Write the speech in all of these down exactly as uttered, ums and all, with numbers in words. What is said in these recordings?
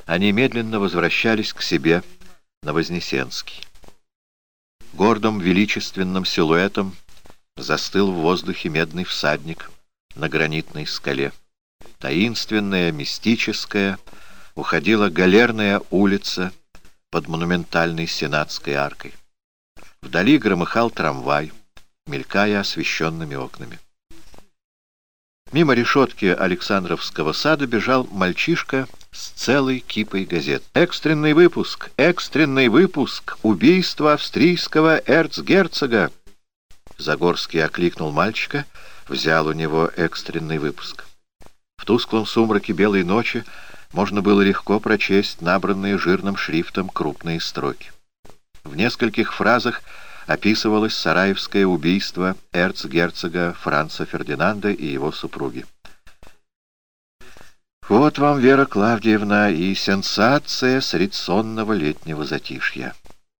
они медленно возвращались к себе на Вознесенский. Гордым величественным силуэтом застыл в воздухе медный всадник на гранитной скале. Таинственная, мистическая, уходила галерная улица под монументальной сенатской аркой. Вдали громыхал трамвай, мелькая освещенными окнами. Мимо решетки Александровского сада бежал мальчишка с целой кипой газет. «Экстренный выпуск! Экстренный выпуск! Убийство австрийского эрцгерцога!» Загорский окликнул мальчика, взял у него экстренный выпуск. В тусклом сумраке белой ночи можно было легко прочесть набранные жирным шрифтом крупные строки. В нескольких фразах описывалось сараевское убийство эрцгерцога Франца Фердинанда и его супруги. Вот вам, Вера Клавдиевна, и сенсация средь сонного летнего затишья.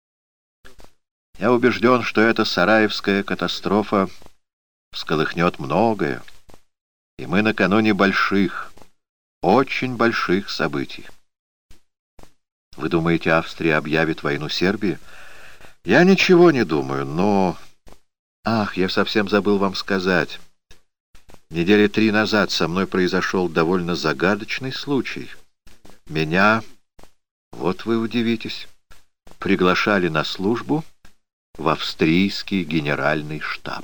Я убежден, что эта сараевская катастрофа всколыхнет многое, и мы накануне больших, очень больших событий. Вы думаете, Австрия объявит войну Сербии? Я ничего не думаю, но... Ах, я совсем забыл вам сказать. Недели три назад со мной произошел довольно загадочный случай. Меня, вот вы удивитесь, приглашали на службу в австрийский генеральный штаб.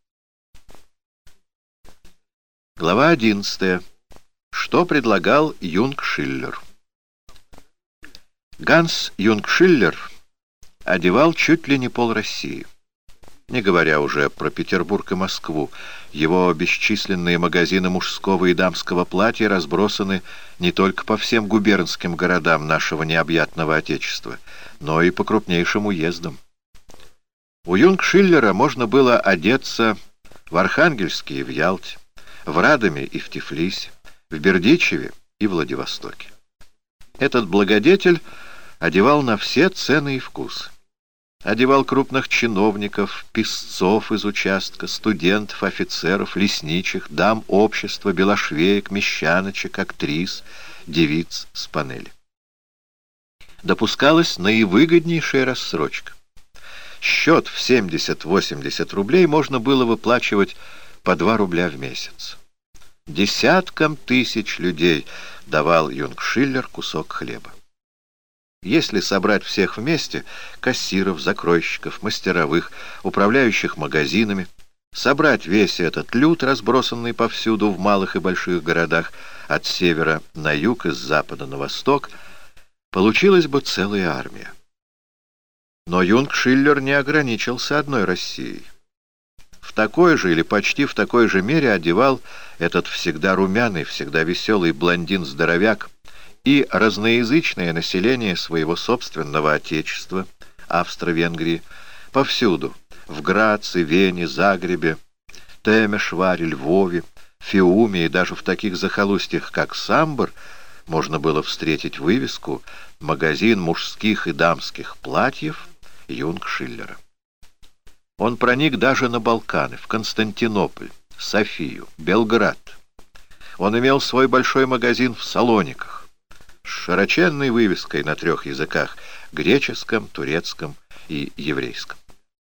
Глава одиннадцатая. Что предлагал Юнгшиллер? Ганс Юнгшиллер одевал чуть ли не пол России. Не говоря уже про Петербург и Москву, его бесчисленные магазины мужского и дамского платья разбросаны не только по всем губернским городам нашего необъятного Отечества, но и по крупнейшим уездам. У Юнгшиллера можно было одеться в Архангельске и в Ялте, в Радоме и в Тифлисе, в Бердичеве и Владивостоке. Этот благодетель одевал на все цены и вкусы. Одевал крупных чиновников, писцов из участка, студентов, офицеров, лесничих, дам общества, белошвеек, мещаночек, актрис, девиц с панели. Допускалась наивыгоднейшая рассрочка. Счет в семьдесят-восемьдесят рублей можно было выплачивать по два рубля в месяц. Десяткам тысяч людей давал Юнгшиллер кусок хлеба. Если собрать всех вместе, кассиров, закройщиков, мастеровых, управляющих магазинами, собрать весь этот люд, разбросанный повсюду в малых и больших городах, от севера на юг и с запада на восток, получилась бы целая армия. Но Юнгшиллер не ограничился одной Россией. В такой же или почти в такой же мере одевал этот всегда румяный, всегда веселый блондин-здоровяк и разноязычное население своего собственного отечества, Австро-Венгрии, повсюду, в Граце, Вене, Загребе, Темешваре, Львове, Фиуме и даже в таких захолустьях, как Самбор, можно было встретить вывеску «Магазин мужских и дамских платьев Юнгшиллера». Он проник даже на Балканы, в Константинополь, Софию, Белград. Он имел свой большой магазин в Салониках с широченной вывеской на трех языках — греческом, турецком и еврейском.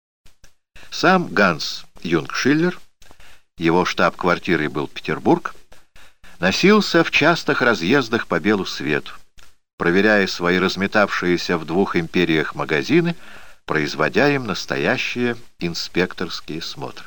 Сам Ганс Юнгшиллер, его штаб-квартирой был Петербург, носился в частых разъездах по белу свету, проверяя свои разметавшиеся в двух империях магазины, производя им настоящие инспекторские смотры.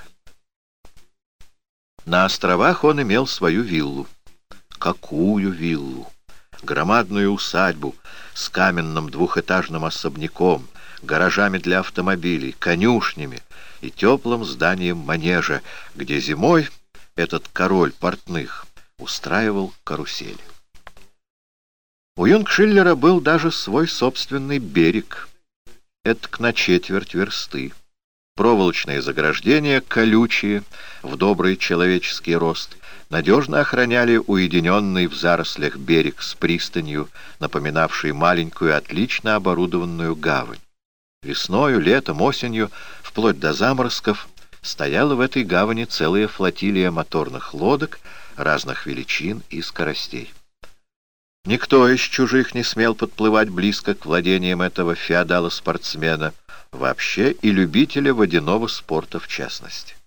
На островах он имел свою виллу. Какую виллу? Громадную усадьбу с каменным двухэтажным особняком, гаражами для автомобилей, конюшнями и теплым зданием манежа, где зимой этот король портных устраивал карусели. У Юнгшиллера был даже свой собственный берег, этак на четверть версты. Проволочные заграждения, колючие, в добрый человеческий рост, надежно охраняли уединенный в зарослях берег с пристанью, напоминавший маленькую, отлично оборудованную гавань. Весною, летом, осенью, вплоть до заморозков, стояла в этой гавани целая флотилия моторных лодок разных величин и скоростей. Никто из чужих не смел подплывать близко к владениям этого феодала-спортсмена, вообще и любителя водяного спорта в частности.